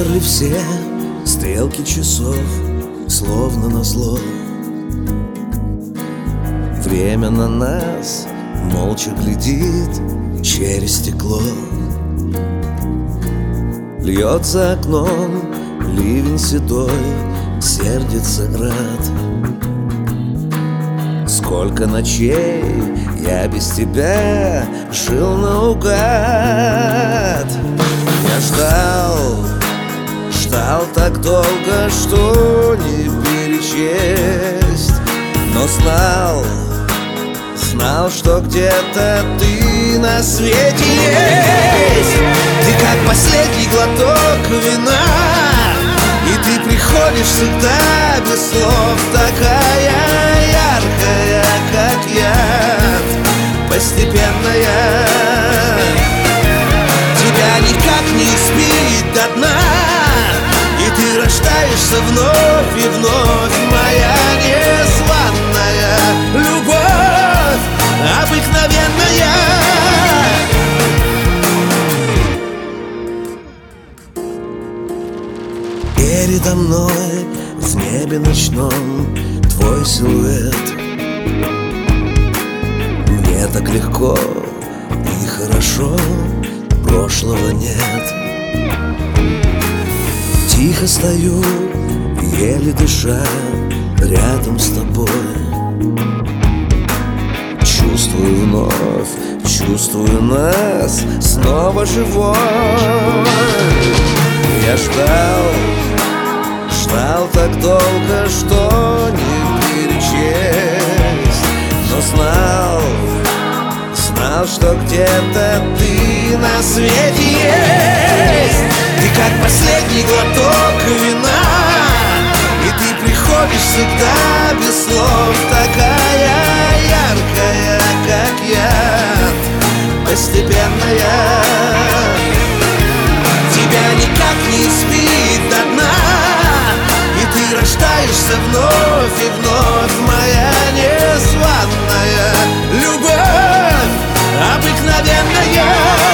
Замерли все стрелки часов, словно назло. Время на нас молча глядит через стекло. Льется окном ливень седой, сердится град. Сколько ночей я без тебя жил наугад. Я ждал так долго, что не перечесть. Но знал, что где-то ты на свете есть. Ты как последний глоток вина, и ты приходишь всегда без слов. Такая яркая, как яд, постепенная. Тебя никак не испить до дна, и ты рождаешься вновь и вновь. Моя незваная любовь, обыкновенная. Передо мной в небе ночном твой силуэт. Мне так легко и хорошо, прошлого нет. Тихо стою, еле дыша, рядом с тобой. Чувствую вновь, чувствую нас снова живой. Я ждал так долго, что не перечесть. Но знал, что где-то ты на свете есть. Ты как последний глоток вина, и ты приходишь всегда без слов. Такая яркая, как яд, постепенная. Тебя никак не испить до дна, и ты рождаешься вновь и вновь. Моя незваная любовь, обыкновенная.